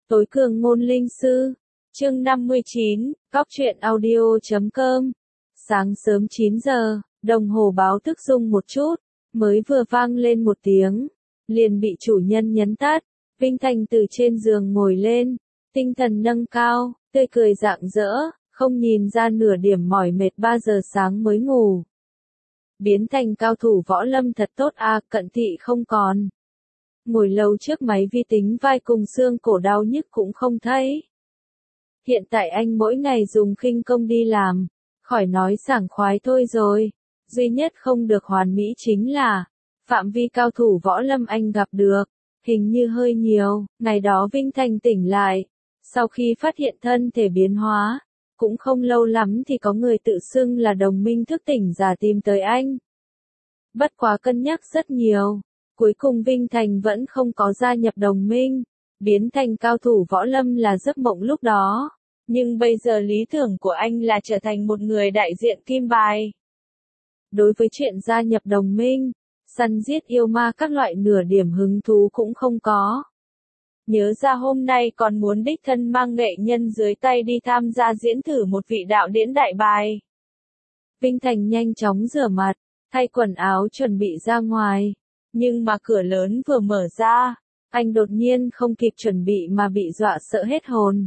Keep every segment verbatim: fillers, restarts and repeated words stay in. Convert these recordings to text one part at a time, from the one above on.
Tối cường ngôn linh sư. Chương năm mươi chín, Cóc truyện audio chấm com. Sáng sớm chín giờ, đồng hồ báo thức rung một chút, mới vừa vang lên một tiếng, liền bị chủ nhân nhấn tắt. Vinh Thành từ trên giường ngồi lên, tinh thần nâng cao, tươi cười rạng rỡ, không nhìn ra nửa điểm mỏi mệt ba giờ sáng mới ngủ. Biến thành cao thủ võ lâm thật tốt à, cận thị không còn. Ngồi lâu trước máy vi tính vai cùng xương cổ đau nhức cũng không thấy. Hiện tại anh mỗi ngày dùng khinh công đi làm, khỏi nói sảng khoái thôi rồi. Duy nhất không được hoàn mỹ chính là, phạm vi cao thủ võ lâm anh gặp được, hình như hơi nhiều. Ngày đó Vinh Thành tỉnh lại, sau khi phát hiện thân thể biến hóa, cũng không lâu lắm thì có người tự xưng là đồng minh thức tỉnh giả tìm tới anh. Bất quá cân nhắc rất nhiều, cuối cùng Vinh Thành vẫn không có gia nhập đồng minh, biến thành cao thủ võ lâm là giấc mộng lúc đó. Nhưng bây giờ lý tưởng của anh là trở thành một người đại diện kim bài. Đối với chuyện gia nhập đồng minh, săn giết yêu ma các loại nửa điểm hứng thú cũng không có. Nhớ ra hôm nay còn muốn đích thân mang nghệ nhân dưới tay đi tham gia diễn thử một vị đạo điển đại bài. Vinh Thành nhanh chóng rửa mặt, thay quần áo chuẩn bị ra ngoài. Nhưng mà cửa lớn vừa mở ra, anh đột nhiên không kịp chuẩn bị mà bị dọa sợ hết hồn.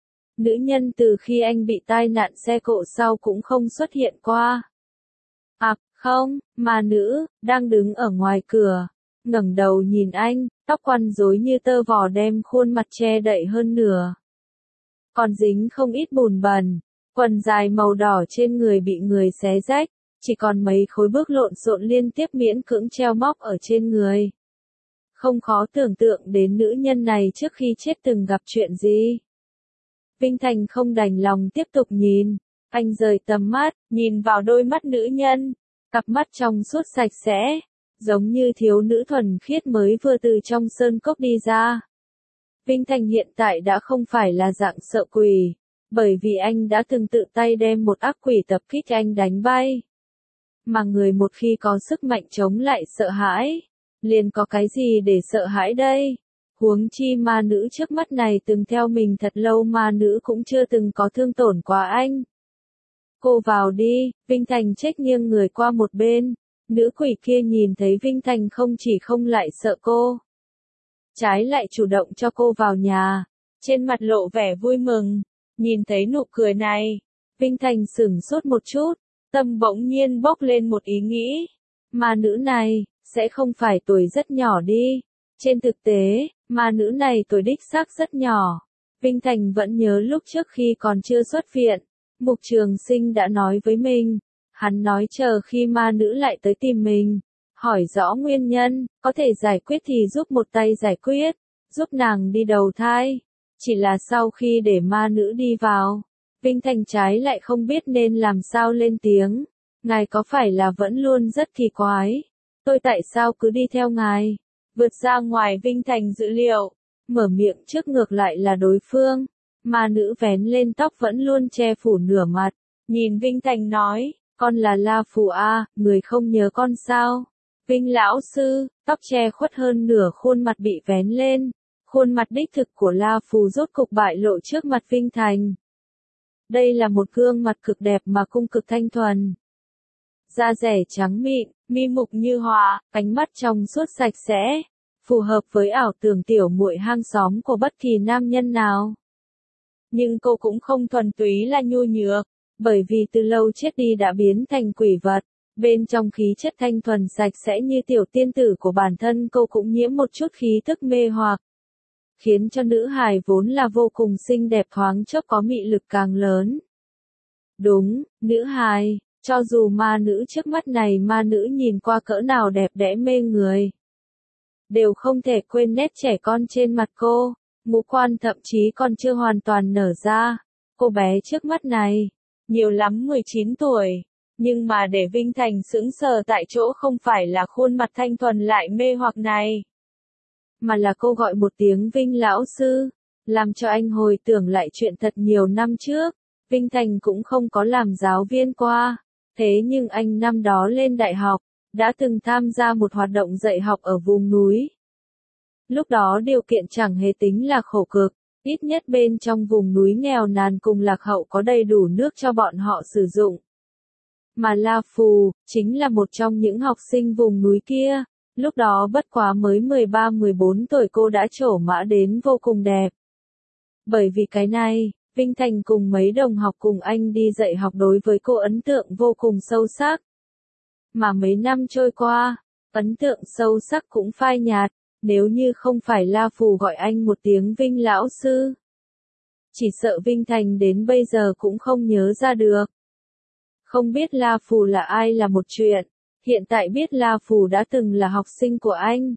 Nữ nhân từ khi anh bị tai nạn xe cộ sau cũng không xuất hiện qua. À, không, mà nữ, đang đứng ở ngoài cửa, ngẩng đầu nhìn anh, tóc quăn rối như tơ vò đem khuôn mặt che đậy hơn nửa. Còn dính không ít bùn bẩn, quần dài màu đỏ trên người bị người xé rách, chỉ còn mấy khối bước lộn xộn liên tiếp miễn cưỡng treo móc ở trên người. Không khó tưởng tượng đến nữ nhân này trước khi chết từng gặp chuyện gì. Vinh Thành không đành lòng tiếp tục nhìn, anh rời tầm mắt, nhìn vào đôi mắt nữ nhân, cặp mắt trong suốt sạch sẽ, giống như thiếu nữ thuần khiết mới vừa từ trong sơn cốc đi ra. Vinh Thành hiện tại đã không phải là dạng sợ quỷ, bởi vì anh đã từng tự tay đem một ác quỷ tập kích anh đánh bay. Mà người một khi có sức mạnh chống lại sợ hãi, liền có cái gì để sợ hãi đây? Huống chi ma nữ trước mắt này từng theo mình thật lâu, ma nữ cũng chưa từng có thương tổn qua anh. Cô vào đi, Vinh Thành chếch nghiêng người qua một bên. Nữ quỷ kia nhìn thấy Vinh Thành không chỉ không lại sợ cô, trái lại chủ động cho cô vào nhà, trên mặt lộ vẻ vui mừng. Nhìn thấy nụ cười này, Vinh Thành sửng sốt một chút, tâm bỗng nhiên bốc lên một ý nghĩ. Ma nữ này, sẽ không phải tuổi rất nhỏ đi. Trên thực tế, ma nữ này tuổi đích xác rất nhỏ. Vinh Thành vẫn nhớ lúc trước khi còn chưa xuất viện, Mục Trường Sinh đã nói với mình. Hắn nói chờ khi ma nữ lại tới tìm mình, hỏi rõ nguyên nhân, có thể giải quyết thì giúp một tay giải quyết, giúp nàng đi đầu thai. Chỉ là sau khi để ma nữ đi vào, Vinh Thành trái lại không biết nên làm sao lên tiếng. Ngài có phải là vẫn luôn rất kỳ quái? Tôi tại sao cứ đi theo ngài? Vượt ra ngoài Vinh Thành dự liệu, mở miệng trước ngược lại là đối phương. Ma nữ vén lên tóc vẫn luôn che phủ nửa mặt, nhìn Vinh Thành nói, con là La Phù A, người không nhớ con sao? Vinh lão sư, tóc che khuất hơn nửa khuôn mặt bị vén lên, khuôn mặt đích thực của La Phù rốt cục bại lộ trước mặt Vinh Thành. Đây là một gương mặt cực đẹp mà cung cực thanh thuần. Da rẻ trắng mịn, mi mục như họa, ánh mắt trong suốt sạch sẽ, phù hợp với ảo tưởng tiểu muội hang xóm của bất kỳ nam nhân nào. Nhưng cô cũng không thuần túy là nhu nhược, bởi vì từ lâu chết đi đã biến thành quỷ vật, bên trong khí chất thanh thuần sạch sẽ như tiểu tiên tử của bản thân cô cũng nhiễm một chút khí tức mê hoặc, khiến cho nữ hài vốn là vô cùng xinh đẹp thoáng chốc có mị lực càng lớn. Đúng, nữ hài, cho dù ma nữ trước mắt này ma nữ nhìn qua cỡ nào đẹp đẽ mê người, đều không thể quên nét trẻ con trên mặt cô, ngũ quan thậm chí còn chưa hoàn toàn nở ra. Cô bé trước mắt này, nhiều lắm mười chín tuổi, nhưng mà để Vinh Thành sững sờ tại chỗ không phải là khuôn mặt thanh thuần lại mê hoặc này, mà là cô gọi một tiếng Vinh lão sư, làm cho anh hồi tưởng lại chuyện thật nhiều năm trước. Vinh Thành cũng không có làm giáo viên qua, thế nhưng anh năm đó lên đại học, đã từng tham gia một hoạt động dạy học ở vùng núi. Lúc đó điều kiện chẳng hề tính là khổ cực, Ít nhất bên trong vùng núi nghèo nàn cùng lạc hậu có đầy đủ nước cho bọn họ sử dụng. Mà La Phù, chính là một trong những học sinh vùng núi kia, lúc đó bất quá mới mười ba mười bốn tuổi cô đã trổ mã đến vô cùng đẹp. Bởi vì cái này, Vinh Thành cùng mấy đồng học cùng anh đi dạy học đối với cô ấn tượng vô cùng sâu sắc. Mà mấy năm trôi qua, ấn tượng sâu sắc cũng phai nhạt, nếu như không phải La Phù gọi anh một tiếng Vinh lão sư. Chỉ sợ Vinh Thành đến bây giờ cũng không nhớ ra được. Không biết La Phù là ai là một chuyện, hiện tại biết La Phù đã từng là học sinh của anh.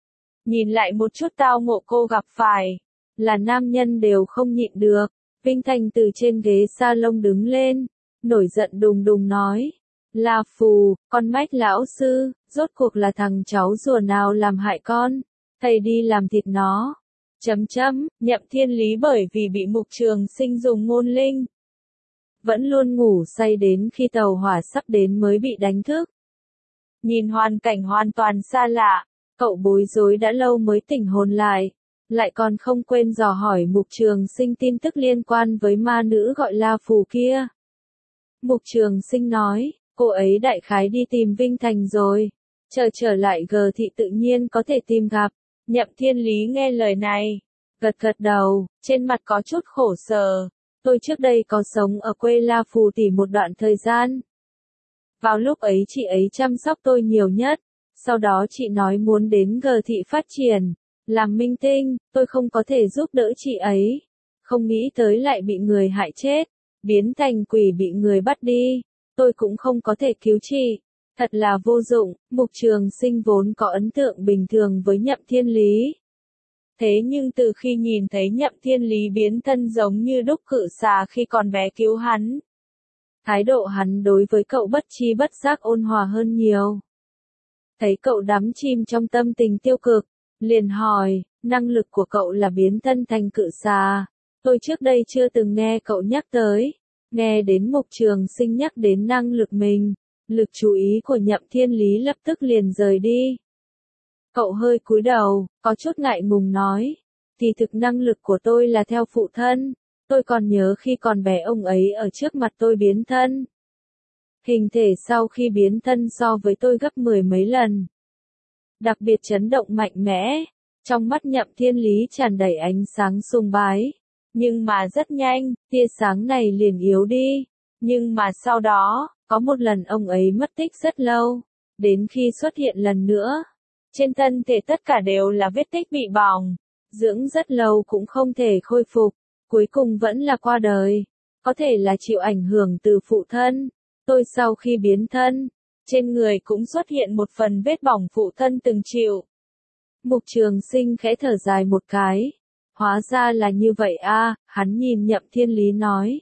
Nhìn lại một chút tao ngộ cô gặp phải, là nam nhân đều không nhịn được. Vinh Thành từ trên ghế salon đứng lên, nổi giận đùng đùng nói. La Phù, con mách lão sư, rốt cuộc là thằng cháu rùa nào làm hại con, thầy đi làm thịt nó. Chấm chấm, Nhậm Thiên Lý bởi vì bị Mục Trường Sinh dùng ngôn linh. Vẫn luôn ngủ say đến khi tàu hỏa sắp đến mới bị đánh thức. Nhìn hoàn cảnh hoàn toàn xa lạ, cậu bối rối đã lâu mới tỉnh hồn lại, lại còn không quên dò hỏi Mục Trường Sinh tin tức liên quan với ma nữ gọi La Phù kia. Mục Trường Sinh nói, cô ấy đại khái đi tìm Vinh Thành rồi, chờ trở lại G thị tự nhiên có thể tìm gặp. Nhậm Thiên Lý nghe lời này, gật gật đầu, trên mặt có chút khổ sở. Tôi trước đây có sống ở quê La Phù tỷ một đoạn thời gian. Vào lúc ấy chị ấy chăm sóc tôi nhiều nhất, sau đó chị nói muốn đến G thị phát triển, làm minh tinh, tôi không có thể giúp đỡ chị ấy. Không nghĩ tới lại bị người hại chết, biến thành quỷ bị người bắt đi, tôi cũng không có thể cứu chị. Thật là vô dụng. Mục Trường Sinh vốn có ấn tượng bình thường với Nhậm Thiên Lý. Thế nhưng từ khi nhìn thấy Nhậm Thiên Lý biến thân giống như đúc cự xà khi còn bé cứu hắn, thái độ hắn đối với cậu bất chi bất giác ôn hòa hơn nhiều. Thấy cậu đắm chìm trong tâm tình tiêu cực, liền hỏi, năng lực của cậu là biến thân thành cự xà. Tôi trước đây chưa từng nghe cậu nhắc tới. Nghe đến Mục Trường Sinh nhắc đến năng lực mình, lực chú ý của Nhậm Thiên Lý lập tức liền rời đi. Cậu hơi cúi đầu, có chút ngại ngùng nói, thì thực năng lực của tôi là theo phụ thân, tôi còn nhớ khi còn bé ông ấy ở trước mặt tôi biến thân. Hình thể sau khi biến thân so với tôi gấp mười mấy lần. Đặc biệt chấn động mạnh mẽ, trong mắt Nhậm Thiên Lý tràn đầy ánh sáng sùng bái. Nhưng mà rất nhanh, tia sáng này liền yếu đi. Nhưng mà sau đó, có một lần ông ấy mất tích rất lâu, đến khi xuất hiện lần nữa, trên thân thể tất cả đều là vết tích bị bỏng, dưỡng rất lâu cũng không thể khôi phục, cuối cùng vẫn là qua đời, có thể là chịu ảnh hưởng từ phụ thân. Tôi sau khi biến thân, trên người cũng xuất hiện một phần vết bỏng phụ thân từng chịu. Mục Trường Sinh khẽ thở dài một cái, hóa ra là như vậy a, hắn nhìn Nhậm Thiên Lý nói.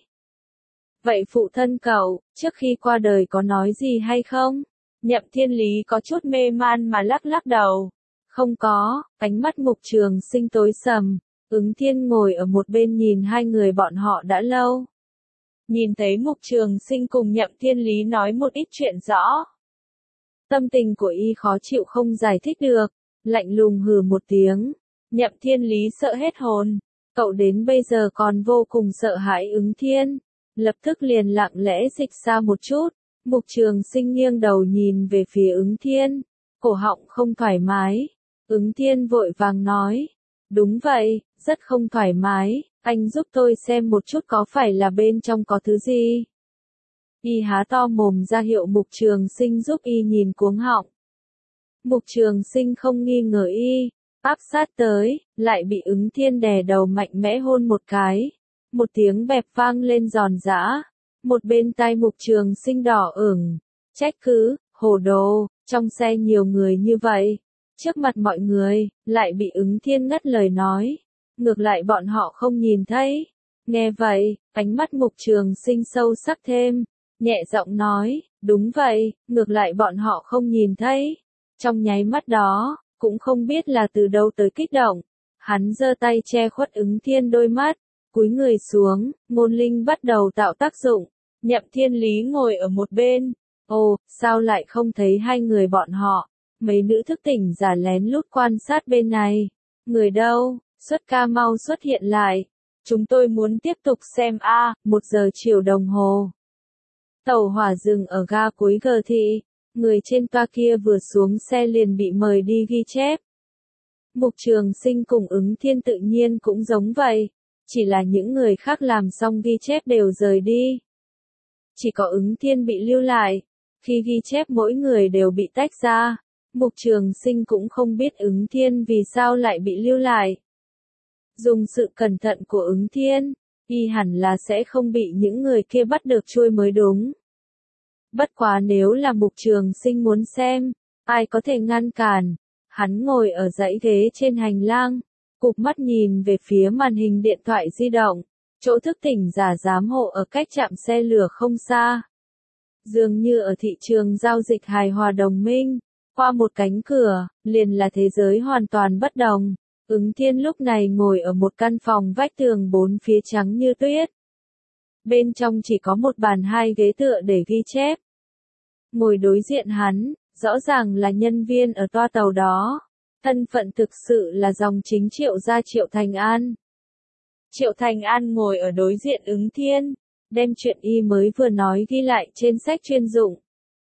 Vậy phụ thân cậu, trước khi qua đời có nói gì hay không? Nhậm Thiên Lý có chút mê man mà lắc lắc đầu. Không có, ánh mắt Mục Trường Sinh tối sầm, Ứng Thiên ngồi ở một bên nhìn hai người bọn họ đã lâu. Nhìn thấy Mục Trường Sinh cùng Nhậm Thiên Lý nói một ít chuyện rõ. Tâm tình của y khó chịu không giải thích được, lạnh lùng hừ một tiếng. Nhậm Thiên Lý sợ hết hồn, cậu đến bây giờ còn vô cùng sợ hãi Ứng Thiên. Lập tức liền lặng lẽ dịch xa một chút, Mục Trường Sinh nghiêng đầu nhìn về phía Ứng Thiên, cổ họng không thoải mái. Ứng Thiên vội vàng nói, đúng vậy, rất không thoải mái, anh giúp tôi xem một chút có phải là bên trong có thứ gì. Y há to mồm ra hiệu Mục Trường Sinh giúp y nhìn cuống họng. Mục Trường Sinh không nghi ngờ y, áp sát tới, lại bị Ứng Thiên đè đầu mạnh mẽ hôn một cái. Một tiếng bẹp vang lên giòn giã, một bên tai Mục Trường Sinh đỏ ửng, trách cứ, hồ đồ, trong xe nhiều người như vậy, trước mặt mọi người, lại bị Ứng Thiên ngắt lời nói, ngược lại bọn họ không nhìn thấy. Nghe vậy, ánh mắt Mục Trường Sinh sâu sắc thêm, nhẹ giọng nói, đúng vậy, ngược lại bọn họ không nhìn thấy. Trong nháy mắt đó, cũng không biết là từ đâu tới kích động, hắn giơ tay che khuất Ứng Thiên đôi mắt. Cúi người xuống, ngôn linh bắt đầu tạo tác dụng. Nhậm Thiên Lý ngồi ở một bên. Ồ, sao lại không thấy hai người bọn họ? Mấy nữ thức tỉnh giả lén lút quan sát bên này. Người đâu? Xuất ca mau xuất hiện lại. Chúng tôi muốn tiếp tục xem a, một giờ chiều đồng hồ. Tàu hỏa dừng ở ga cuối G thị. Người trên toa kia vừa xuống xe liền bị mời đi ghi chép. Mục Trường Sinh cùng Ứng Thiên tự nhiên cũng giống vậy. Chỉ là những người khác làm xong ghi chép đều rời đi. Chỉ có Ứng Thiên bị lưu lại. Khi ghi chép mỗi người đều bị tách ra. Mục Trường Sinh cũng không biết Ứng Thiên vì sao lại bị lưu lại. Dùng sự cẩn thận của Ứng Thiên, y hẳn là sẽ không bị những người kia bắt được trôi mới đúng. Bất quá nếu là Mục Trường Sinh muốn xem, ai có thể ngăn cản. Hắn ngồi ở dãy ghế trên hành lang, cụp mắt nhìn về phía màn hình điện thoại di động, chỗ thức tỉnh giả giám hộ ở cách trạm xe lửa không xa. Dường như ở thị trường giao dịch hài hòa đồng minh, qua một cánh cửa, liền là thế giới hoàn toàn bất đồng. Ứng Thiên lúc này ngồi ở một căn phòng vách tường bốn phía trắng như tuyết. Bên trong chỉ có một bàn hai ghế tựa để ghi chép. Ngồi đối diện hắn, rõ ràng là nhân viên ở toa tàu đó. Thân phận thực sự là dòng chính Triệu gia Triệu Thành An. Triệu Thành An ngồi ở đối diện Ứng Thiên, đem chuyện y mới vừa nói ghi lại trên sách chuyên dụng.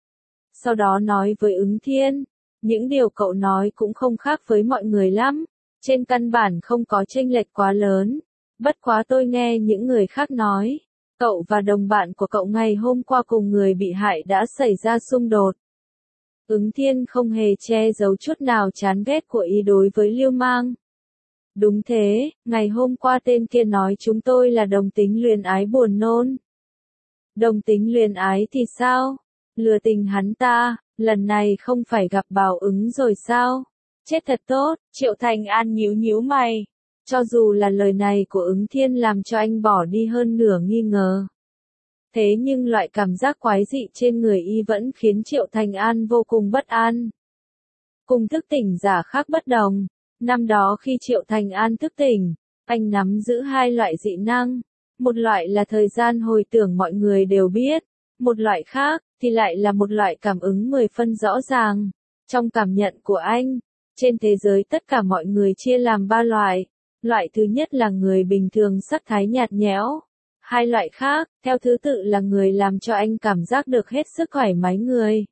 Sau đó nói với Ứng Thiên, những điều cậu nói cũng không khác với mọi người lắm, trên căn bản không có chênh lệch quá lớn. Bất quá tôi nghe những người khác nói, cậu và đồng bạn của cậu ngày hôm qua cùng người bị hại đã xảy ra xung đột. Ứng Thiên không hề che giấu chút nào chán ghét của y đối với Lưu Mang. Đúng thế, ngày hôm qua tên kia nói chúng tôi là đồng tính luyến ái buồn nôn. Đồng tính luyến ái thì sao? Lừa tình hắn ta, lần này không phải gặp Bảo Ứng rồi sao? Chết thật tốt, Triệu Thành An nhíu nhíu mày. Cho dù là lời này của Ứng Thiên làm cho anh bỏ đi hơn nửa nghi ngờ. Thế nhưng loại cảm giác quái dị trên người y vẫn khiến Triệu Thành An vô cùng bất an. Cùng thức tỉnh giả khác bất đồng. Năm đó khi Triệu Thành An thức tỉnh, anh nắm giữ hai loại dị năng. Một loại là thời gian hồi tưởng mọi người đều biết. Một loại khác, thì lại là một loại cảm ứng mười phân rõ ràng. Trong cảm nhận của anh, trên thế giới tất cả mọi người chia làm ba loại. Loại thứ nhất là người bình thường sắc thái nhạt nhẽo. Hai loại khác, theo thứ tự là người làm cho anh cảm giác được hết sức thoải mái người.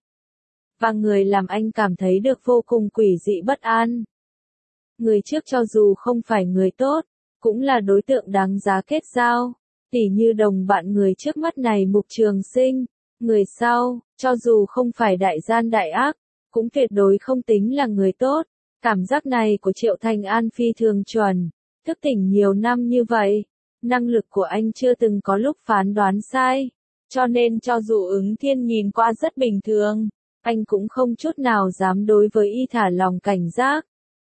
Và người làm anh cảm thấy được vô cùng quỷ dị bất an. Người trước cho dù không phải người tốt, cũng là đối tượng đáng giá kết giao. Tỉ như đồng bạn người trước mắt này Mục Trường Sinh. Người sau, cho dù không phải đại gian đại ác, cũng tuyệt đối không tính là người tốt. Cảm giác này của Triệu Thành An phi thường chuẩn. Thức tỉnh nhiều năm như vậy, năng lực của anh chưa từng có lúc phán đoán sai. Cho nên cho dù Ứng Thiên nhìn qua rất bình thường, anh cũng không chút nào dám đối với y thả lòng cảnh giác.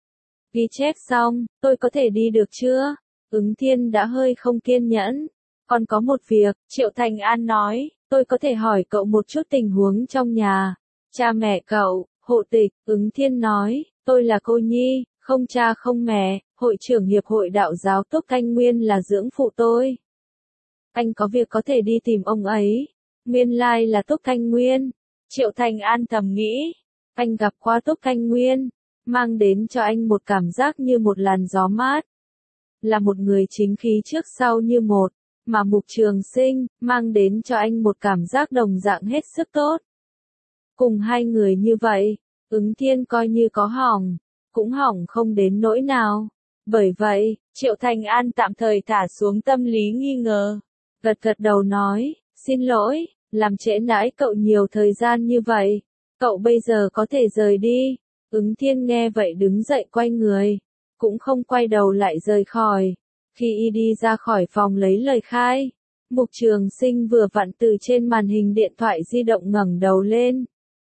Ghi chép xong, tôi có thể đi được chưa? Ứng Thiên đã hơi không kiên nhẫn. Còn có một việc, Triệu Thành An nói, tôi có thể hỏi cậu một chút tình huống trong nhà. Cha mẹ cậu, hộ tịch, Ứng Thiên nói, tôi là cô nhi, không cha không mẹ, hội trưởng hiệp hội đạo giáo Túc Thanh Nguyên là dưỡng phụ tôi. Anh có việc có thể đi tìm ông ấy. Nguyên lai là Túc Thanh Nguyên. Triệu Thành An thầm nghĩ, anh gặp qua Túc Thanh Nguyên, mang đến cho anh một cảm giác như một làn gió mát. Là một người chính khí trước sau như một, mà Mục Trường Sinh, mang đến cho anh một cảm giác đồng dạng hết sức tốt. Cùng hai người như vậy, Ứng Thiên coi như có hỏng, cũng hỏng không đến nỗi nào. Bởi vậy, Triệu Thành An tạm thời thả xuống tâm lý nghi ngờ. Gật gật đầu nói, xin lỗi, làm trễ nãi cậu nhiều thời gian như vậy. Cậu bây giờ có thể rời đi. Ứng Thiên nghe vậy đứng dậy quay người, cũng không quay đầu lại rời khỏi. Khi y đi ra khỏi phòng lấy lời khai, Mục Trường Sinh vừa vặn từ trên màn hình điện thoại di động ngẩng đầu lên.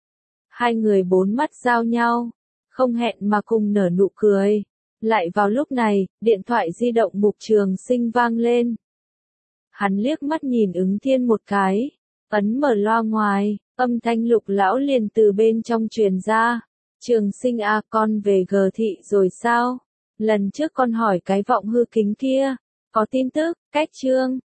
Hai người bốn mắt giao nhau, không hẹn mà cùng nở nụ cười. Lại vào lúc này, điện thoại di động Mục Trường Sinh vang lên. Hắn liếc mắt nhìn Ứng Thiên một cái, ấn mở loa ngoài, âm thanh Lục lão liền từ bên trong truyền ra. Trường Sinh à, con về G thị rồi sao? Lần trước con hỏi cái vọng hư kính kia, có tin tức, cách chương.